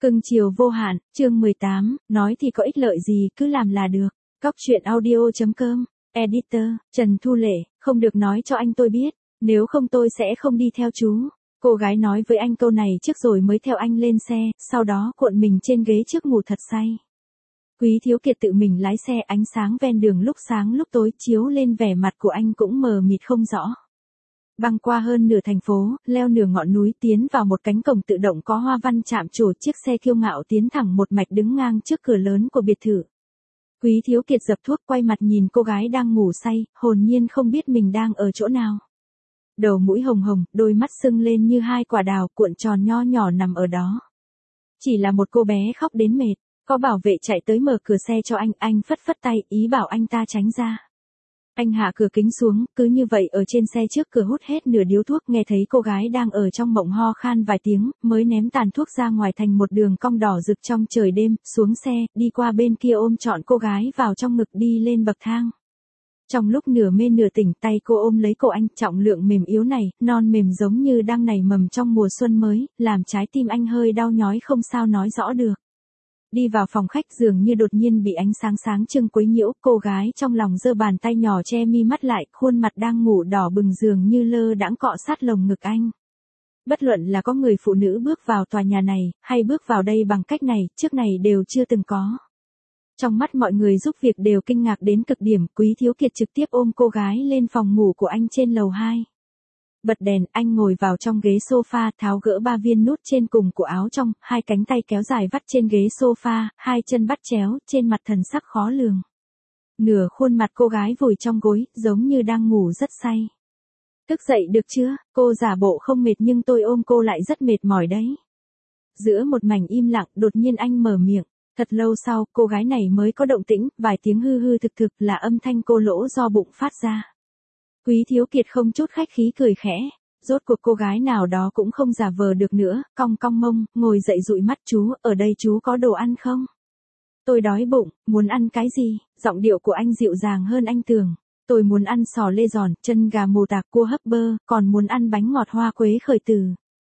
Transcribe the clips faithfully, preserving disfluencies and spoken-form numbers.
Cưng chiều vô hạn, chương mười tám, nói thì có ích lợi gì, cứ làm là được. Cóc truyện audio chấm com, Editor, Trần Thu Lệ, không được nói cho anh tôi biết, nếu không tôi sẽ không đi theo chú. Cô gái nói với anh câu này trước rồi mới theo anh lên xe, sau đó cuộn mình trên ghế trước ngủ thật say. Quý Thiếu Kiệt tự mình lái xe, ánh sáng ven đường lúc sáng lúc tối chiếu lên vẻ mặt của anh cũng mờ mịt không rõ. Băng qua hơn nửa thành phố, leo nửa ngọn núi tiến vào một cánh cổng tự động có hoa văn chạm trổ, chiếc xe kiêu ngạo tiến thẳng một mạch đứng ngang trước cửa lớn của biệt thự. Quý Thiếu Kiệt dập thuốc quay mặt nhìn cô gái đang ngủ say, hồn nhiên không biết mình đang ở chỗ nào. Đầu mũi hồng hồng, đôi mắt sưng lên như hai quả đào cuộn tròn nho nhỏ nằm ở đó. Chỉ là một cô bé khóc đến mệt, có bảo vệ chạy tới mở cửa xe cho anh, anh phất phất tay, ý bảo anh ta tránh ra. Anh hạ cửa kính xuống, cứ như vậy ở trên xe trước cửa hút hết nửa điếu thuốc, nghe thấy cô gái đang ở trong mộng ho khan vài tiếng, mới ném tàn thuốc ra ngoài thành một đường cong đỏ rực trong trời đêm, xuống xe, đi qua bên kia ôm trọn cô gái vào trong ngực đi lên bậc thang. Trong lúc nửa mê nửa tỉnh, tay cô ôm lấy cổ anh, trọng lượng mềm yếu này, non mềm giống như đang nảy mầm trong mùa xuân mới, làm trái tim anh hơi đau nhói không sao nói rõ được. Đi vào phòng khách dường như đột nhiên bị ánh sáng sáng trưng quấy nhiễu, cô gái trong lòng giơ bàn tay nhỏ che mi mắt lại, khuôn mặt đang ngủ đỏ bừng dường như lơ đãng cọ sát lồng ngực anh. Bất luận là có người phụ nữ bước vào tòa nhà này, hay bước vào đây bằng cách này, trước này đều chưa từng có. Trong mắt mọi người giúp việc đều kinh ngạc đến cực điểm, Quý Thiếu Kiệt trực tiếp ôm cô gái lên phòng ngủ của anh trên lầu hai. Bật đèn, anh ngồi vào trong ghế sofa, tháo gỡ ba viên nút trên cùng của áo trong, hai cánh tay kéo dài vắt trên ghế sofa, hai chân bắt chéo, trên mặt thần sắc khó lường. Nửa khuôn mặt cô gái vùi trong gối, giống như đang ngủ rất say. Thức dậy được chưa, cô giả bộ không mệt nhưng tôi ôm cô lại rất mệt mỏi đấy. Giữa một mảnh im lặng, đột nhiên anh mở miệng. Thật lâu sau, cô gái này mới có động tĩnh, vài tiếng hư hư thực thực là âm thanh cô lỗ do bụng phát ra. Quý Thiếu Kiệt không chút khách khí cười khẽ, rốt cuộc cô gái nào đó cũng không giả vờ được nữa, cong cong mông, ngồi dậy dụi mắt, chú, ở đây chú có đồ ăn không? Tôi đói bụng, muốn ăn cái gì? Giọng điệu của anh dịu dàng hơn anh tưởng. Tôi muốn ăn sò lê giòn, chân gà mồ tạc, cua hấp bơ, còn muốn ăn bánh ngọt hoa quế khởi từ.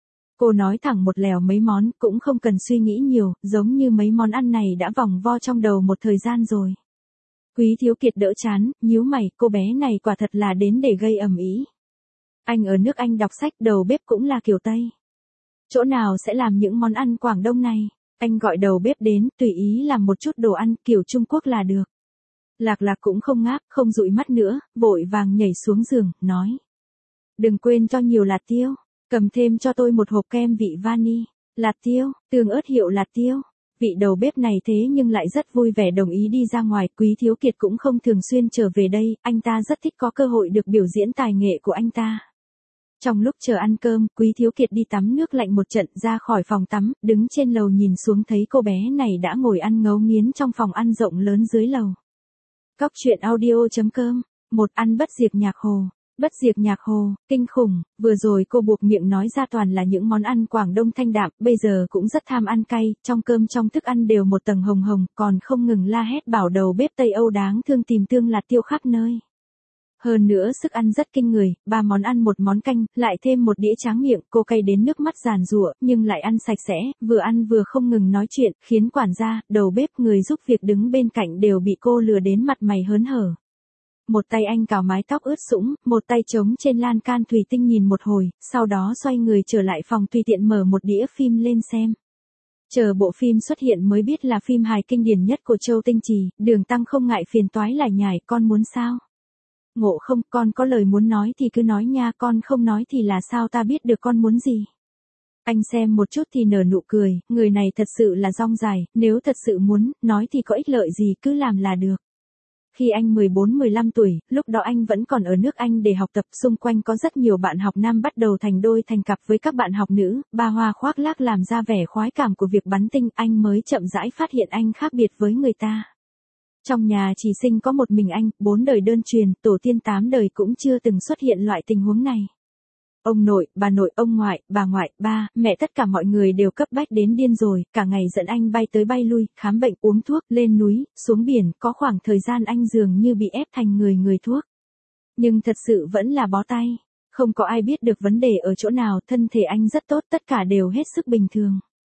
Cô nói thẳng một lèo mấy món, cũng không cần suy nghĩ nhiều, giống như mấy món ăn này đã vòng vo trong đầu một thời gian rồi. Quý Thiếu Kiệt đỡ chán, nhíu mày, cô bé này quả thật là đến để gây ầm ĩ. Anh ở nước Anh đọc sách, đầu bếp cũng là kiểu Tây. Chỗ nào sẽ làm những món ăn Quảng Đông này? Anh gọi đầu bếp đến, tùy ý làm một chút đồ ăn kiểu Trung Quốc là được. Lạc Lạc cũng không ngáp, không dụi mắt nữa, vội vàng nhảy xuống giường, nói. Đừng quên cho nhiều lạt tiêu, cầm thêm cho tôi một hộp kem vị vani. Lạt tiêu, tương ớt hiệu lạt tiêu. Vị đầu bếp này thế nhưng lại rất vui vẻ đồng ý đi ra ngoài, Quý Thiếu Kiệt cũng không thường xuyên trở về đây, anh ta rất thích có cơ hội được biểu diễn tài nghệ của anh ta. Trong lúc chờ ăn cơm, Quý Thiếu Kiệt đi tắm nước lạnh một trận, ra khỏi phòng tắm, đứng trên lầu nhìn xuống thấy cô bé này đã ngồi ăn ngấu nghiến trong phòng ăn rộng lớn dưới lầu. Cóc truyện audio chấm com, một ăn bất diệt nhạc hồ. Bất diệt nhạc hồ, kinh khủng, vừa rồi cô buộc miệng nói ra toàn là những món ăn Quảng Đông thanh đạm, bây giờ cũng rất tham ăn cay, trong cơm trong thức ăn đều một tầng hồng hồng, còn không ngừng la hét bảo đầu bếp Tây Âu đáng thương tìm tương lạt tiêu khắp nơi. Hơn nữa sức ăn rất kinh người, ba món ăn một món canh, lại thêm một đĩa tráng miệng, cô cay đến nước mắt giàn giụa, nhưng lại ăn sạch sẽ, vừa ăn vừa không ngừng nói chuyện, khiến quản gia, đầu bếp, người giúp việc đứng bên cạnh đều bị cô lừa đến mặt mày hớn hở. Một tay anh cào mái tóc ướt sũng, một tay trống trên lan can thủy tinh nhìn một hồi, sau đó xoay người trở lại phòng tùy tiện mở một đĩa phim lên xem. Chờ bộ phim xuất hiện mới biết là phim hài kinh điển nhất của Châu Tinh Trì, Đường Tăng không ngại phiền toái lải nhải, con muốn sao? Ngộ không, con có lời muốn nói thì cứ nói nha, con không nói thì là sao ta biết được con muốn gì? Anh xem một chút thì nở nụ cười, người này thật sự là dong dài, nếu thật sự muốn, nói thì có ích lợi gì cứ làm là được. Khi anh mười bốn mười lăm tuổi, lúc đó anh vẫn còn ở nước Anh để học tập, xung quanh có rất nhiều bạn học nam bắt đầu thành đôi thành cặp với các bạn học nữ, ba hoa khoác lác làm ra vẻ khoái cảm của việc bắn tinh, anh mới chậm rãi phát hiện anh khác biệt với người ta. Trong nhà chỉ sinh có một mình anh, bốn đời đơn truyền, tổ tiên tám đời cũng chưa từng xuất hiện loại tình huống này. Ông nội, bà nội, ông ngoại, bà ngoại, ba, mẹ tất cả mọi người đều cấp bách đến điên rồi, cả ngày dẫn anh bay tới bay lui, khám bệnh, uống thuốc, lên núi, xuống biển, có khoảng thời gian anh dường như bị ép thành người người thuốc. Nhưng thật sự vẫn là bó tay, không có ai biết được vấn đề ở chỗ nào, thân thể anh rất tốt, tất cả đều hết sức bình thường.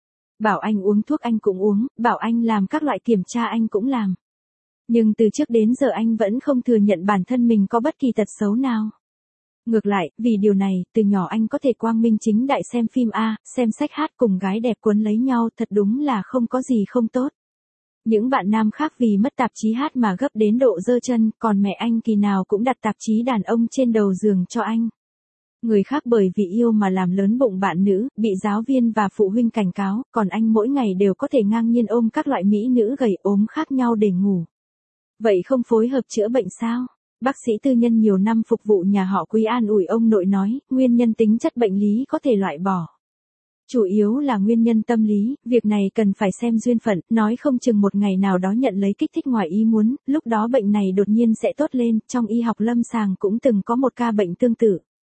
bảo anh uống thuốc anh cũng uống, bảo anh làm các loại kiểm tra anh cũng làm. Nhưng từ trước đến giờ anh vẫn không thừa nhận bản thân mình có bất kỳ tật xấu nào. Ngược lại, vì điều này, từ nhỏ anh có thể quang minh chính đại xem phim A, xem sách hát cùng gái đẹp cuốn lấy nhau, thật đúng là không có gì không tốt. Những bạn nam khác vì mất tạp chí hát mà gấp đến độ giơ chân, còn mẹ anh kỳ nào cũng đặt tạp chí đàn ông trên đầu giường cho anh. Người khác bởi vì yêu mà làm lớn bụng bạn nữ, bị giáo viên và phụ huynh cảnh cáo, còn anh mỗi ngày đều có thể ngang nhiên ôm các loại mỹ nữ gầy ốm khác nhau để ngủ. Vậy không phối hợp chữa bệnh sao? Bác sĩ tư nhân nhiều năm phục vụ nhà họ Quý an ủi ông nội nói, nguyên nhân tính chất bệnh lý có thể loại bỏ. Chủ yếu là nguyên nhân tâm lý, việc này cần phải xem duyên phận, nói không chừng một ngày nào đó nhận lấy kích thích ngoài ý muốn, lúc đó bệnh này đột nhiên sẽ tốt lên, trong y học lâm sàng cũng từng có một ca bệnh tương tự.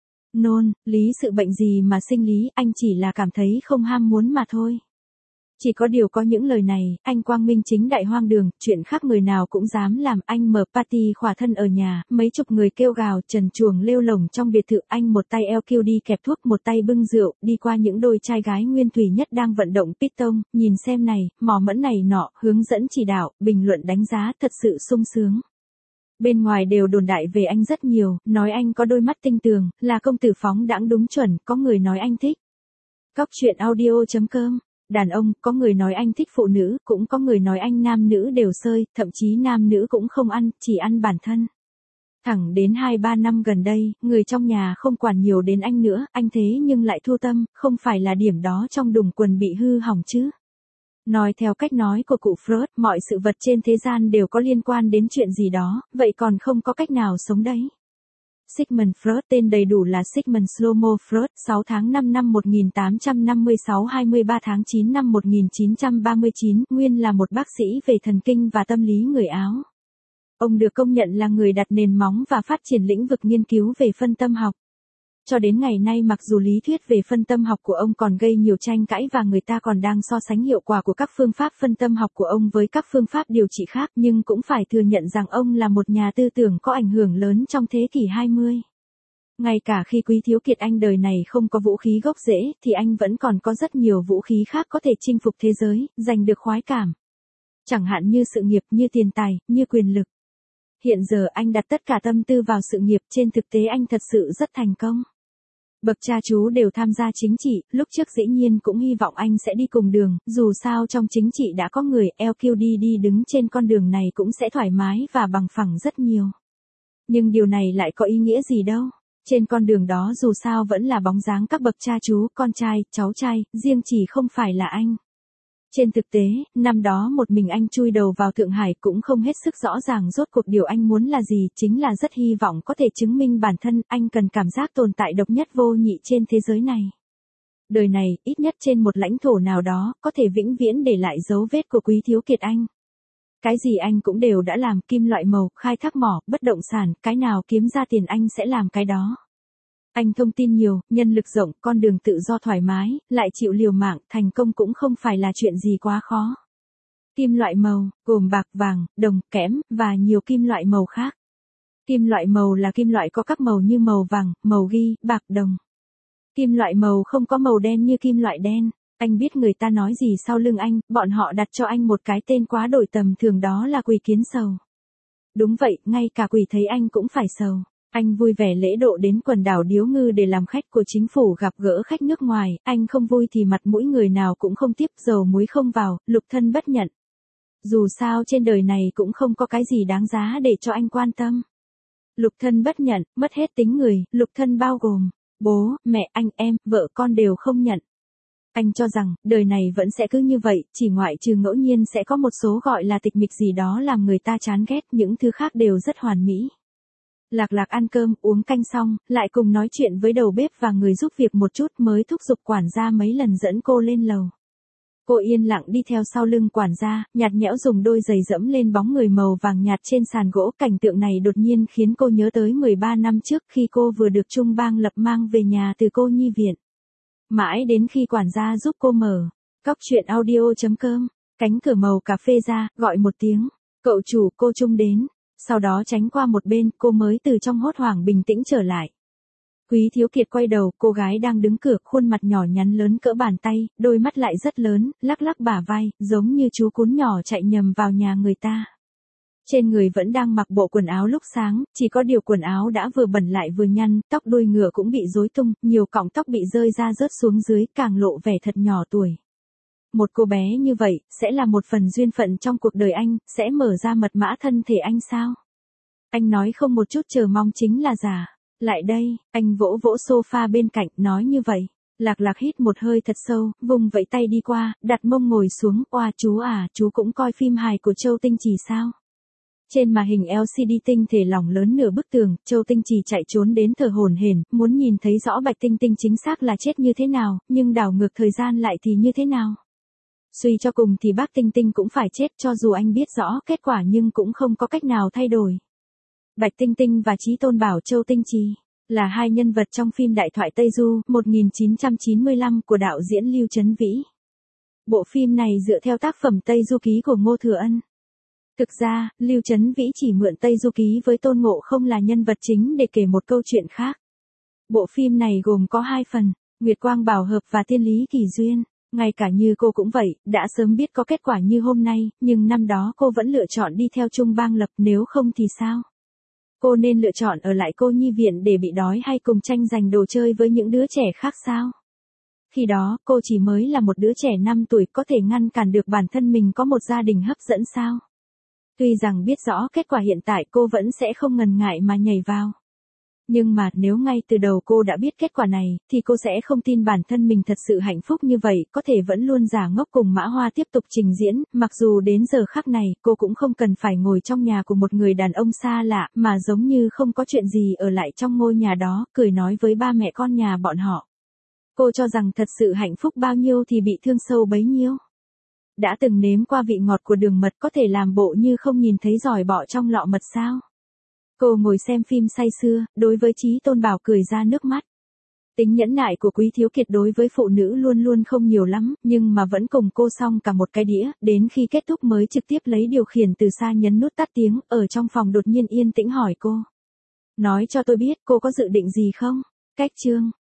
Nôn, lý sự bệnh gì mà sinh lý, anh chỉ là cảm thấy không ham muốn mà thôi. Chỉ có điều có những lời này, anh quang minh chính đại hoang đường, chuyện khác người nào cũng dám làm, anh mở party khỏa thân ở nhà, mấy chục người kêu gào, trần truồng lêu lổng trong biệt thự, anh một tay eo kiu đi kẹp thuốc, một tay bưng rượu, đi qua những đôi trai gái nguyên thủy nhất đang vận động piston, nhìn xem này, mò mẫm này nọ, hướng dẫn chỉ đạo, bình luận đánh giá, thật sự sung sướng. Bên ngoài đều đồn đại về anh rất nhiều, nói anh có đôi mắt tinh tường, là công tử phóng đãng đúng chuẩn, có người nói anh thích. Cóc truyện audio chấm com. Đàn ông, có người nói anh thích phụ nữ, cũng có người nói anh nam nữ đều sơi, thậm chí nam nữ cũng không ăn, chỉ ăn bản thân. Thẳng đến hai ba năm gần đây, người trong nhà không quản nhiều đến anh nữa, anh thế nhưng lại thu tâm, không phải là điểm đó trong đùng quần bị hư hỏng chứ. Nói theo cách nói của cụ Freud, mọi sự vật trên thế gian đều có liên quan đến chuyện gì đó, vậy còn không có cách nào sống đấy. Sigmund Freud, tên đầy đủ là Sigmund Shlomo Freud, sáu tháng năm năm một nghìn tám trăm năm mươi sáu hai mươi ba tháng chín năm một nghìn chín trăm ba mươi chín, nguyên là một bác sĩ về thần kinh và tâm lý người Áo. Ông được công nhận là người đặt nền móng và phát triển lĩnh vực nghiên cứu về phân tâm học. Cho đến ngày nay mặc dù lý thuyết về phân tâm học của ông còn gây nhiều tranh cãi và người ta còn đang so sánh hiệu quả của các phương pháp phân tâm học của ông với các phương pháp điều trị khác, nhưng cũng phải thừa nhận rằng ông là một nhà tư tưởng có ảnh hưởng lớn trong thế kỷ hai mươi. Ngay cả khi Quý Thiếu Kiệt anh đời này không có vũ khí gốc rễ, thì anh vẫn còn có rất nhiều vũ khí khác có thể chinh phục thế giới, giành được khoái cảm. Chẳng hạn như sự nghiệp, như tiền tài, như quyền lực. Hiện giờ anh đặt tất cả tâm tư vào sự nghiệp, trên thực tế anh thật sự rất thành công. Bậc cha chú đều tham gia chính trị, lúc trước dĩ nhiên cũng hy vọng anh sẽ đi cùng đường, dù sao trong chính trị đã có người, lờ quy đê đi đứng trên con đường này cũng sẽ thoải mái và bằng phẳng rất nhiều. Nhưng điều này lại có ý nghĩa gì đâu. Trên con đường đó dù sao vẫn là bóng dáng các bậc cha chú, con trai, cháu trai, riêng chỉ không phải là anh. Trên thực tế, năm đó một mình anh chui đầu vào Thượng Hải cũng không hết sức rõ ràng rốt cuộc điều anh muốn là gì, chính là rất hy vọng có thể chứng minh bản thân, anh cần cảm giác tồn tại độc nhất vô nhị trên thế giới này. Đời này, ít nhất trên một lãnh thổ nào đó, có thể vĩnh viễn để lại dấu vết của Quý Thiếu Kiệt anh. Cái gì anh cũng đều đã làm, kim loại màu, khai thác mỏ, bất động sản, cái nào kiếm ra tiền anh sẽ làm cái đó. Anh thông tin nhiều, nhân lực rộng, con đường tự do thoải mái, lại chịu liều mạng, thành công cũng không phải là chuyện gì quá khó. Kim loại màu, gồm bạc, vàng, đồng, kẽm, và nhiều kim loại màu khác. Kim loại màu là kim loại có các màu như màu vàng, màu ghi, bạc, đồng. Kim loại màu không có màu đen như kim loại đen. Anh biết người ta nói gì sau lưng anh, bọn họ đặt cho anh một cái tên quá đổi tầm thường, đó là quỷ kiến sầu. Đúng vậy, ngay cả quỷ thấy anh cũng phải sầu. Anh vui vẻ lễ độ đến quần đảo Điếu Ngư để làm khách của chính phủ, gặp gỡ khách nước ngoài, anh không vui thì mặt mũi người nào cũng không tiếp, dầu muối không vào, lục thân bất nhận. Dù sao trên đời này cũng không có cái gì đáng giá để cho anh quan tâm. Lục thân bất nhận, mất hết tính người, lục thân bao gồm bố, mẹ, anh em, vợ con đều không nhận. Anh cho rằng, đời này vẫn sẽ cứ như vậy, chỉ ngoại trừ ngẫu nhiên sẽ có một số gọi là tịch mịch gì đó làm người ta chán ghét, những thứ khác đều rất hoàn mỹ. Lạc Lạc ăn cơm, uống canh xong, lại cùng nói chuyện với đầu bếp và người giúp việc một chút mới thúc giục quản gia mấy lần dẫn cô lên lầu. Cô yên lặng đi theo sau lưng quản gia, nhạt nhẽo dùng đôi giày dẫm lên bóng người màu vàng nhạt trên sàn gỗ. Cảnh tượng này đột nhiên khiến cô nhớ tới mười ba năm trước khi cô vừa được Trung Bang Lập mang về nhà từ cô nhi viện. Mãi đến khi quản gia giúp cô mở cóc truyện audio chấm com, cánh cửa màu cà phê ra, gọi một tiếng, cậu chủ, cô Trung đến. Sau đó tránh qua một bên, cô mới từ trong hốt hoảng bình tĩnh trở lại. Quý Thiếu Kiệt quay đầu, cô gái đang đứng cửa, khuôn mặt nhỏ nhắn lớn cỡ bàn tay, đôi mắt lại rất lớn, lắc lắc bả vai, giống như chú cún nhỏ chạy nhầm vào nhà người ta. Trên người vẫn đang mặc bộ quần áo lúc sáng, chỉ có điều quần áo đã vừa bẩn lại vừa nhăn, tóc đuôi ngựa cũng bị rối tung, nhiều cọng tóc bị rơi ra rớt xuống dưới, càng lộ vẻ thật nhỏ tuổi. Một cô bé như vậy, sẽ là một phần duyên phận trong cuộc đời anh, sẽ mở ra mật mã thân thể anh sao? Anh nói không một chút chờ mong chính là giả. Lại đây, anh vỗ vỗ sofa bên cạnh, nói như vậy. Lạc Lạc hít một hơi thật sâu, vùng vẫy tay đi qua, đặt mông ngồi xuống, oa chú à, chú cũng coi phim hài của Châu Tinh Trì sao? Trên màn hình lờ xê đê tinh thể lỏng lớn nửa bức tường, Châu Tinh Trì chạy trốn đến thở hổn hển, muốn nhìn thấy rõ Bạch Tinh Tinh chính xác là chết như thế nào, nhưng đảo ngược thời gian lại thì như thế nào? Suy cho cùng thì bác Tinh Tinh cũng phải chết, cho dù anh biết rõ kết quả nhưng cũng không có cách nào thay đổi. Bạch Tinh Tinh và Chí Tôn Bảo Châu Tinh Trì là hai nhân vật trong phim Đại thoại Tây Du một nghìn chín trăm chín mươi lăm của đạo diễn Lưu Chấn Vĩ. Bộ phim này dựa theo tác phẩm Tây Du Ký của Ngô Thừa Ân. Thực ra, Lưu Chấn Vĩ chỉ mượn Tây Du Ký với Tôn Ngộ Không là nhân vật chính để kể một câu chuyện khác. Bộ phim này gồm có hai phần, Nguyệt Quang Bảo Hợp và Tiên Lý Kỳ Duyên. Ngay cả như cô cũng vậy, đã sớm biết có kết quả như hôm nay, nhưng năm đó cô vẫn lựa chọn đi theo Trung Bang Lập, nếu không thì sao? Cô nên lựa chọn ở lại cô nhi viện để bị đói hay cùng tranh giành đồ chơi với những đứa trẻ khác sao? Khi đó, cô chỉ mới là một đứa trẻ năm tuổi, có thể ngăn cản được bản thân mình có một gia đình hấp dẫn sao? Tuy rằng biết rõ kết quả hiện tại cô vẫn sẽ không ngần ngại mà nhảy vào. Nhưng mà nếu ngay từ đầu cô đã biết kết quả này, thì cô sẽ không tin bản thân mình thật sự hạnh phúc như vậy, có thể vẫn luôn giả ngốc cùng Mã Hoa tiếp tục trình diễn, mặc dù đến giờ khắc này, cô cũng không cần phải ngồi trong nhà của một người đàn ông xa lạ, mà giống như không có chuyện gì ở lại trong ngôi nhà đó, cười nói với ba mẹ con nhà bọn họ. Cô cho rằng thật sự hạnh phúc bao nhiêu thì bị thương sâu bấy nhiêu. Đã từng nếm qua vị ngọt của đường mật, có thể làm bộ như không nhìn thấy giỏi bọ trong lọ mật sao? Cô ngồi xem phim say sưa, đối với Chí Tôn Bảo cười ra nước mắt. Tính nhẫn nại của Quý Thiếu Kiệt đối với phụ nữ luôn luôn không nhiều lắm, nhưng mà vẫn cùng cô xong cả một cái đĩa, đến khi kết thúc mới trực tiếp lấy điều khiển từ xa nhấn nút tắt tiếng, ở trong phòng đột nhiên yên tĩnh hỏi cô. Nói cho tôi biết cô có dự định gì không? Cách chương.